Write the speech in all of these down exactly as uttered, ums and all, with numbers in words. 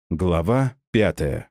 Глава пятая.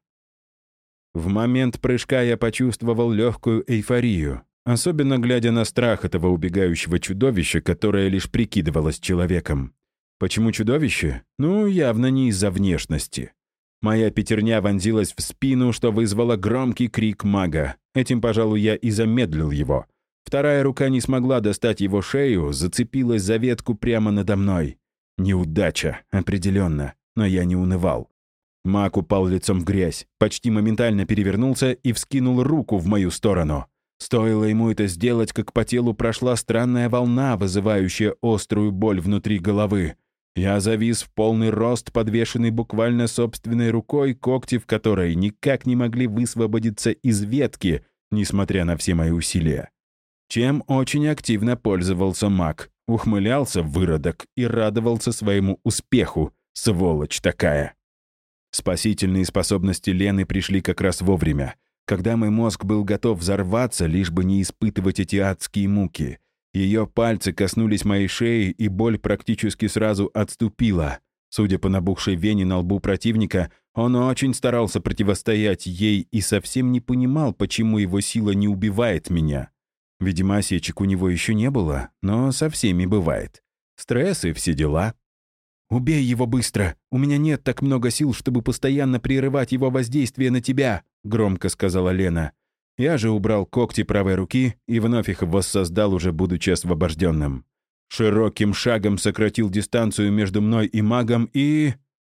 В момент прыжка я почувствовал легкую эйфорию, особенно глядя на страх этого убегающего чудовища, которое лишь прикидывалось человеком. Почему чудовище? Ну, явно не из-за внешности. Моя пятерня вонзилась в спину, что вызвало громкий крик мага. Этим, пожалуй, я и замедлил его. Вторая рука не смогла достать его шею, зацепилась за ветку прямо надо мной. Неудача, определенно, но я не унывал. Маг упал лицом в грязь, почти моментально перевернулся и вскинул руку в мою сторону. Стоило ему это сделать, как по телу прошла странная волна, вызывающая острую боль внутри головы. Я завис в полный рост, подвешенный буквально собственной рукой, когти в которой никак не могли высвободиться из ветки, несмотря на все мои усилия. Чем очень активно пользовался маг. Ухмылялся выродок и радовался своему успеху, сволочь такая. Спасительные способности Лены пришли как раз вовремя, когда мой мозг был готов взорваться, лишь бы не испытывать эти адские муки. Ее пальцы коснулись моей шеи, и боль практически сразу отступила. Судя по набухшей вене на лбу противника, он очень старался противостоять ей и совсем не понимал, почему его сила не убивает меня. Видимо, осечек у него еще не было, но со всеми бывает. Стресс и все дела. «Убей его быстро! У меня нет так много сил, чтобы постоянно прерывать его воздействие на тебя!» — громко сказала Лена. Я же убрал когти правой руки и вновь их воссоздал, уже будучи освобожденным. Широким шагом сократил дистанцию между мной и магом и...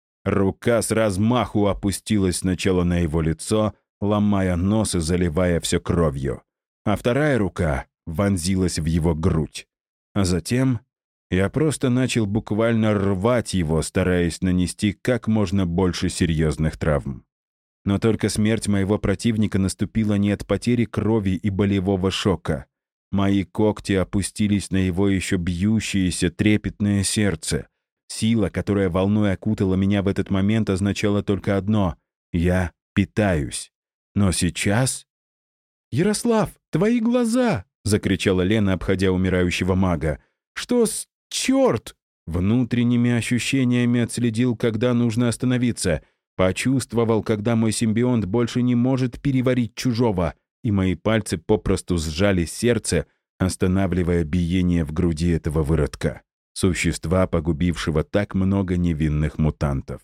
Рука с размаху опустилась сначала на его лицо, ломая нос и заливая все кровью. А вторая рука вонзилась в его грудь. А затем... Я просто начал буквально рвать его, стараясь нанести как можно больше серьезных травм. Но только смерть моего противника наступила не от потери крови и болевого шока. Мои когти опустились на его еще бьющееся трепетное сердце. Сила, которая волной окутала меня в этот момент, означала только одно — я питаюсь. Но сейчас... «Ярослав, твои глаза!» — закричала Лена, обходя умирающего мага. «Что с... Черт!» Внутренними ощущениями отследил, когда нужно остановиться. Почувствовал, когда мой симбионт больше не может переварить чужого, и мои пальцы попросту сжали сердце, останавливая биение в груди этого выродка, существа, погубившего так много невинных мутантов.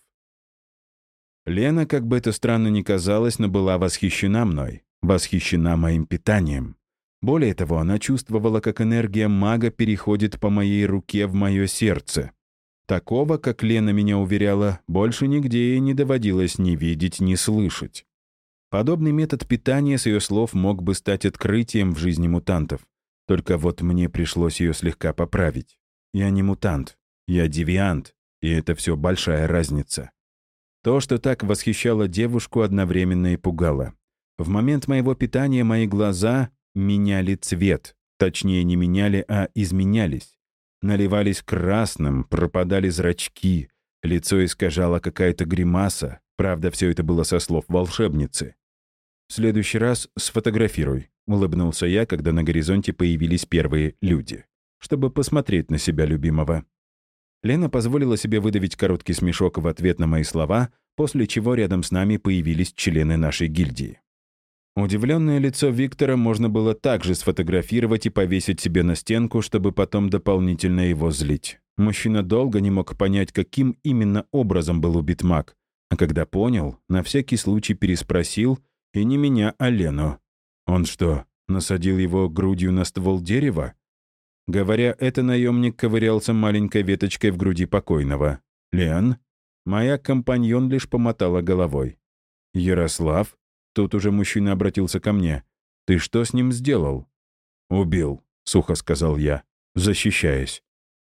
Лена, как бы это странно ни казалось, но была восхищена мной, восхищена моим питанием. Более того, она чувствовала, как энергия мага переходит по моей руке в мое сердце. Такого, как Лена меня уверяла, больше нигде ей не доводилось ни видеть, ни слышать. Подобный метод питания, с ее слов, мог бы стать открытием в жизни мутантов. Только вот мне пришлось ее слегка поправить. Я не мутант, я девиант, и это все большая разница. То, что так восхищало девушку, одновременно и пугало. В момент моего питания мои глаза меняли цвет. Точнее, не меняли, а изменялись. Наливались красным, пропадали зрачки. Лицо искажало какая-то гримаса. Правда, все это было со слов волшебницы. «В следующий раз сфотографируй», — улыбнулся я, когда на горизонте появились первые люди, чтобы посмотреть на себя любимого. Лена позволила себе выдавить короткий смешок в ответ на мои слова, после чего рядом с нами появились члены нашей гильдии. Удивленное лицо Виктора можно было также сфотографировать и повесить себе на стенку, чтобы потом дополнительно его злить. Мужчина долго не мог понять, каким именно образом был убит маг. А когда понял, на всякий случай переспросил, и не меня, а Лену. Он что, насадил его грудью на ствол дерева? Говоря это, наемник ковырялся маленькой веточкой в груди покойного. «Лен?» Моя компаньон лишь помотала головой. «Ярослав?» Тут уже мужчина обратился ко мне. «Ты что с ним сделал?» «Убил», — сухо сказал я, защищаясь.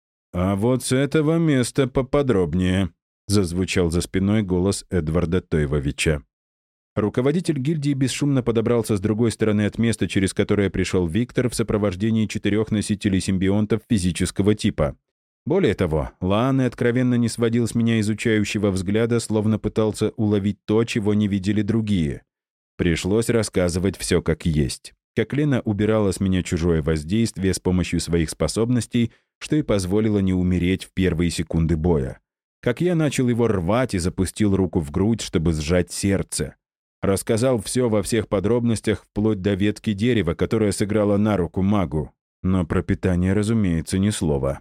«А вот с этого места поподробнее», — зазвучал за спиной голос Эдварда Тойвовича. Руководитель гильдии бесшумно подобрался с другой стороны от места, через которое пришел Виктор в сопровождении четырех носителей симбионтов физического типа. Более того, Лаан откровенно не сводил с меня изучающего взгляда, словно пытался уловить то, чего не видели другие. Пришлось рассказывать все как есть. Как Лена убирала с меня чужое воздействие с помощью своих способностей, что и позволило не умереть в первые секунды боя. как я начал его рвать и запустил руку в грудь, чтобы сжать сердце. Рассказал все во всех подробностях, вплоть до ветки дерева, которая сыграла на руку магу. Но про питание, разумеется, ни слова.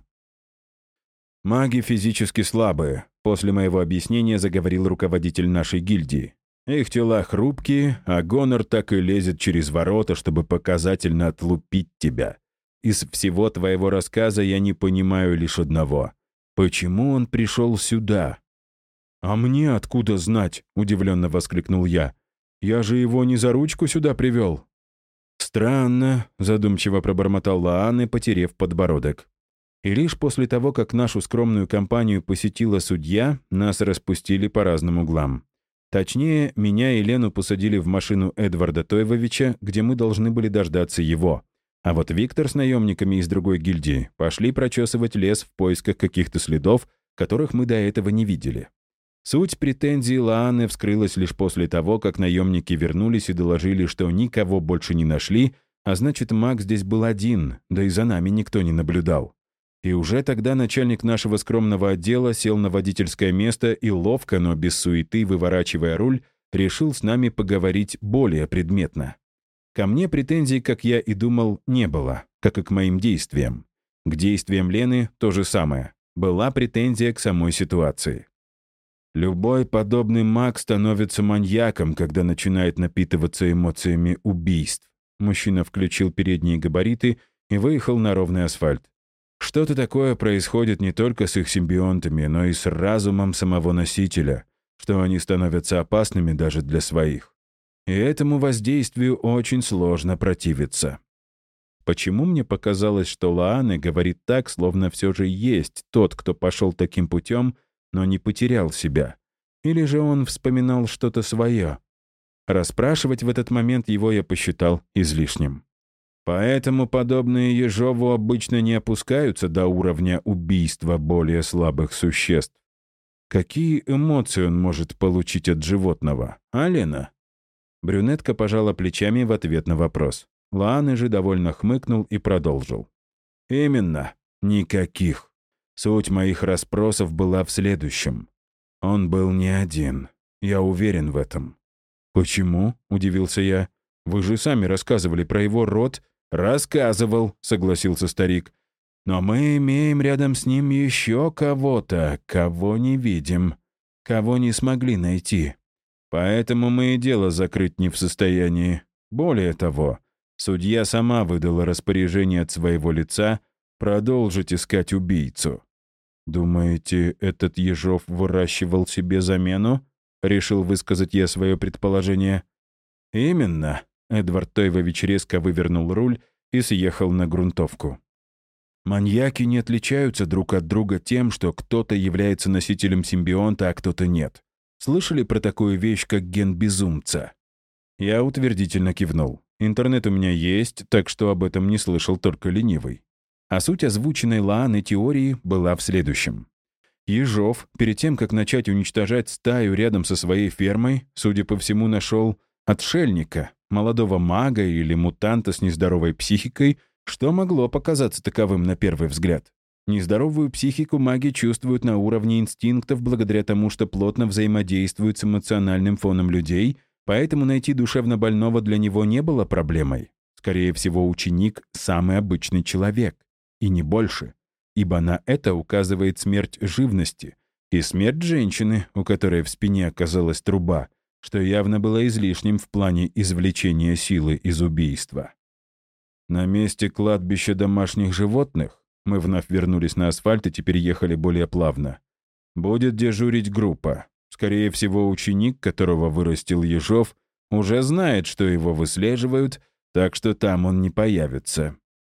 «Маги физически слабые», — после моего объяснения заговорил руководитель нашей гильдии. «Их тела хрупкие, а гонор так и лезет через ворота, чтобы показательно отлупить тебя. Из всего твоего рассказа я не понимаю лишь одного. Почему он пришел сюда?» «А мне откуда знать?» — удивленно воскликнул я. «Я же его не за ручку сюда привел». «Странно», — задумчиво пробормотал Лааны, потерев подбородок. И лишь после того, как нашу скромную компанию посетила судья, нас распустили по разным углам. Точнее, меня и Лену посадили в машину Эдварда Тойвовича, где мы должны были дождаться его. А вот Виктор с наемниками из другой гильдии пошли прочесывать лес в поисках каких-то следов, которых мы до этого не видели. Суть претензий Лааны вскрылась лишь после того, как наемники вернулись и доложили, что никого больше не нашли, а значит, маг здесь был один, да и за нами никто не наблюдал. И уже тогда начальник нашего скромного отдела сел на водительское место и ловко, но без суеты, выворачивая руль, решил с нами поговорить более предметно. Ко мне претензий, как я и думал, не было, как и к моим действиям. К действиям Лены то же самое. Была претензия к самой ситуации. Любой подобный маг становится маньяком, когда начинает напитываться эмоциями убийств. Мужчина включил передние габариты и выехал на ровный асфальт. Что-то такое происходит не только с их симбионтами, но и с разумом самого носителя, что они становятся опасными даже для своих. И этому воздействию очень сложно противиться. Почему мне показалось, что Лааны говорит так, словно все же есть тот, кто пошел таким путем, но не потерял себя? Или же он вспоминал что-то свое? Расспрашивать в этот момент его я посчитал излишним. Поэтому подобные Ежову обычно не опускаются до уровня убийства более слабых существ. Какие эмоции он может получить от животного, а, Лена? Брюнетка пожала плечами в ответ на вопрос. Лааны же довольно хмыкнул и продолжил. «Именно. Никаких. Суть моих расспросов была в следующем. Он был не один. Я уверен в этом». «Почему?» — удивился я. «Вы же сами рассказывали про его род». «Рассказывал», — согласился старик. «Но мы имеем рядом с ним еще кого-то, кого не видим, кого не смогли найти. Поэтому мы и дело закрыть не в состоянии. Более того, судья сама выдала распоряжение от своего лица продолжить искать убийцу». «Думаете, этот Ежов выращивал себе замену?» — решил высказать я свое предположение. «Именно». Эдвард Тойвович резко вывернул руль и съехал на грунтовку. Маньяки не отличаются друг от друга тем, что кто-то является носителем симбионта, а кто-то нет. Слышали про такую вещь, как ген безумца? Я утвердительно кивнул. Интернет у меня есть, так что об этом не слышал только ленивый. А суть озвученной Лааной теории была в следующем. Ежов, перед тем, как начать уничтожать стаю рядом со своей фермой, судя по всему, нашел отшельника, молодого мага или мутанта с нездоровой психикой, что могло показаться таковым на первый взгляд. Нездоровую психику маги чувствуют на уровне инстинктов благодаря тому, что плотно взаимодействуют с эмоциональным фоном людей, поэтому найти душевно больного для него не было проблемой. Скорее всего, ученик — самый обычный человек, и не больше, ибо на это указывает смерть живности и смерть женщины, у которой в спине оказалась труба, что явно было излишним в плане извлечения силы из убийства. На месте кладбища домашних животных мы вновь вернулись на асфальт и теперь ехали более плавно. Будет дежурить группа. Скорее всего, ученик, которого вырастил Ежов, уже знает, что его выслеживают, так что там он не появится.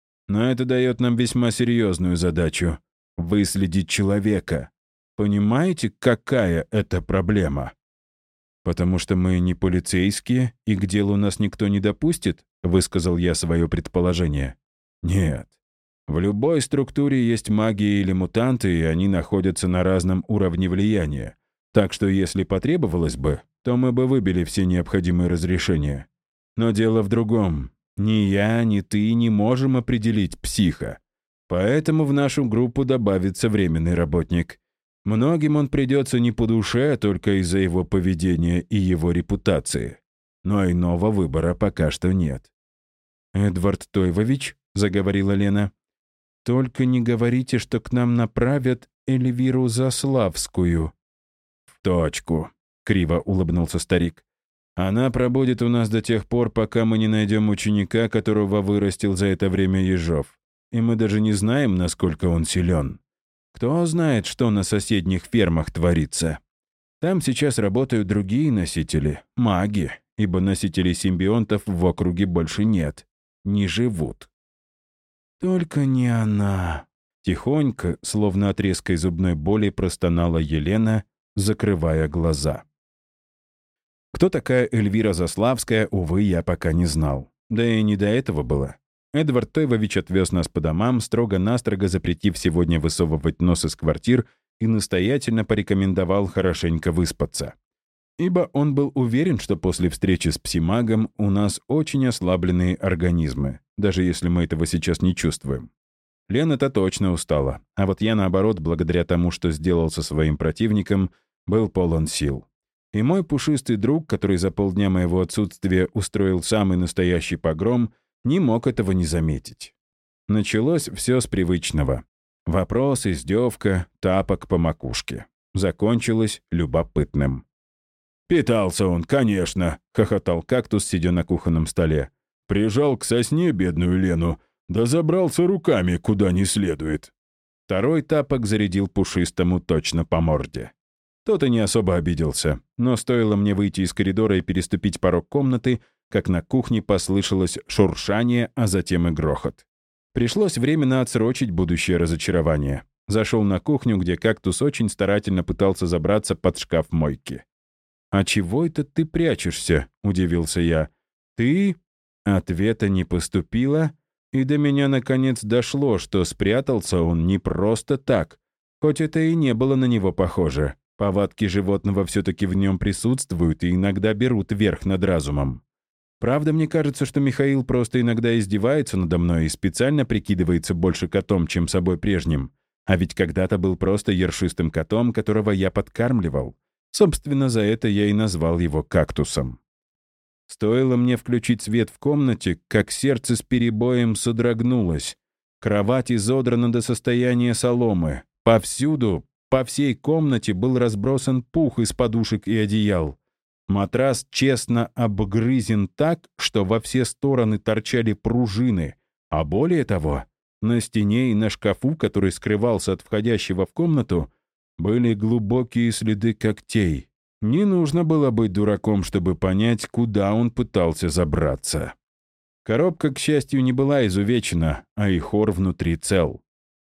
Но это дает нам весьма серьезную задачу — выследить человека. Понимаете, какая это проблема? «Потому что мы не полицейские, и к делу нас никто не допустит?» — высказал я свое предположение. «Нет. В любой структуре есть маги или мутанты, и они находятся на разном уровне влияния. Так что если потребовалось бы, то мы бы выбили все необходимые разрешения. Но дело в другом. Ни я, ни ты не можем определить психа. Поэтому в нашу группу добавится временный работник. Многим он придется не по душе только из-за его поведения и его репутации. Но иного выбора пока что нет. «Эдвард Тойвович», — заговорила Лена, — «только не говорите, что к нам направят Эльвиру Заславскую». «В точку», — криво улыбнулся старик. «Она пробудет у нас до тех пор, пока мы не найдем ученика, которого вырастил за это время Ежов. И мы даже не знаем, насколько он силен. Кто знает, что на соседних фермах творится. Там сейчас работают другие носители, маги, ибо носителей симбионтов в округе больше нет, не живут». «Только не она», — тихонько, словно от резкой зубной боли, простонала Елена, закрывая глаза. Кто такая Эльвира Заславская, увы, я пока не знал. Да и не до этого было. Эдвард Тойвович отвез нас по домам, строго-настрого запретив сегодня высовывать нос из квартир и настоятельно порекомендовал хорошенько выспаться. Ибо он был уверен, что после встречи с псимагом у нас очень ослабленные организмы, даже если мы этого сейчас не чувствуем. Лена-то точно устала, а вот я, наоборот, благодаря тому, что сделал со своим противником, был полон сил. И мой пушистый друг, который за полдня моего отсутствия устроил самый настоящий погром, не мог этого не заметить. Началось все с привычного. Вопрос, издевка, тапок по макушке. Закончилось любопытным. «Питался он, конечно», — хохотал кактус, сидя на кухонном столе. «Прижал к сосне бедную Лену, да забрался руками куда не следует». Второй тапок зарядил пушистому точно по морде. Тот и не особо обиделся, но стоило мне выйти из коридора и переступить порог комнаты, как на кухне послышалось шуршание, а затем и грохот. Пришлось временно отсрочить будущее разочарование. Зашел на кухню, где кактус очень старательно пытался забраться под шкаф мойки. «А чего это ты прячешься?» — удивился я. «Ты?» Ответа не поступило, и до меня наконец дошло, что спрятался он не просто так, хоть это и не было на него похоже. Повадки животного все-таки в нем присутствуют и иногда берут верх над разумом. Правда, мне кажется, что Михаил просто иногда издевается надо мной и специально прикидывается больше котом, чем собой прежним. А ведь когда-то был просто ершистым котом, которого я подкармливал. Собственно, за это я и назвал его кактусом. Стоило мне включить свет в комнате, как сердце с перебоем содрогнулось. Кровать изодрана до состояния соломы. Повсюду, по всей комнате был разбросан пух из подушек и одеял. Матрас честно обгрызен так, что во все стороны торчали пружины, а более того, на стене и на шкафу, который скрывался от входящего в комнату, были глубокие следы когтей. Не нужно было быть дураком, чтобы понять, куда он пытался забраться. Коробка, к счастью, не была изувечена, а и хор внутри цел.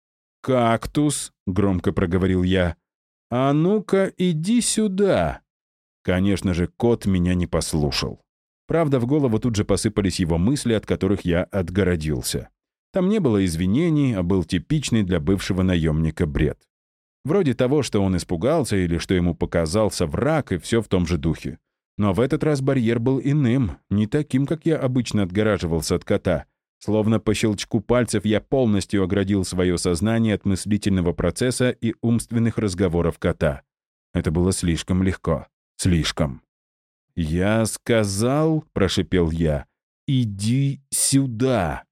«Кактус», — громко проговорил я, — «а ну-ка, иди сюда». Конечно же, кот меня не послушал. Правда, в голову тут же посыпались его мысли, от которых я отгородился. Там не было извинений, а был типичный для бывшего наемника бред. Вроде того, что он испугался или что ему показался враг, и все в том же духе. Но в этот раз барьер был иным, не таким, как я обычно отгораживался от кота. Словно по щелчку пальцев я полностью оградил свое сознание от мыслительного процесса и умственных разговоров кота. Это было слишком легко. Слишком. «Я сказал, — прошипел я, — иди сюда».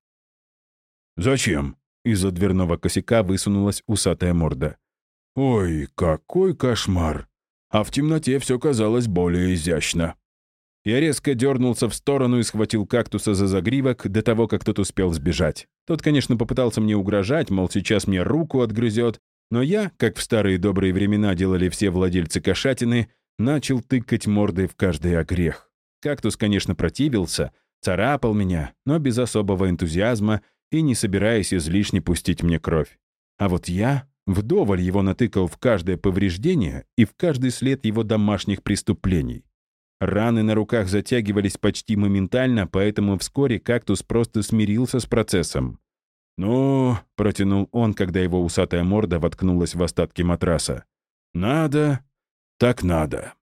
«Зачем?» — из-за дверного косяка высунулась усатая морда. «Ой, какой кошмар! А в темноте все казалось более изящно». Я резко дернулся в сторону и схватил кактуса за загривок до того, как тот успел сбежать. Тот, конечно, попытался мне угрожать, мол, сейчас мне руку отгрызет, но я, как в старые добрые времена делали все владельцы кошатины, начал тыкать мордой в каждый огрех. Кактус, конечно, противился, царапал меня, но без особого энтузиазма и не собираясь излишне пустить мне кровь. А вот я вдоволь его натыкал в каждое повреждение и в каждый след его домашних преступлений. Раны на руках затягивались почти моментально, поэтому вскоре кактус просто смирился с процессом. «Ну», — протянул он, когда его усатая морда воткнулась в остатки матраса, — «надо, так надо».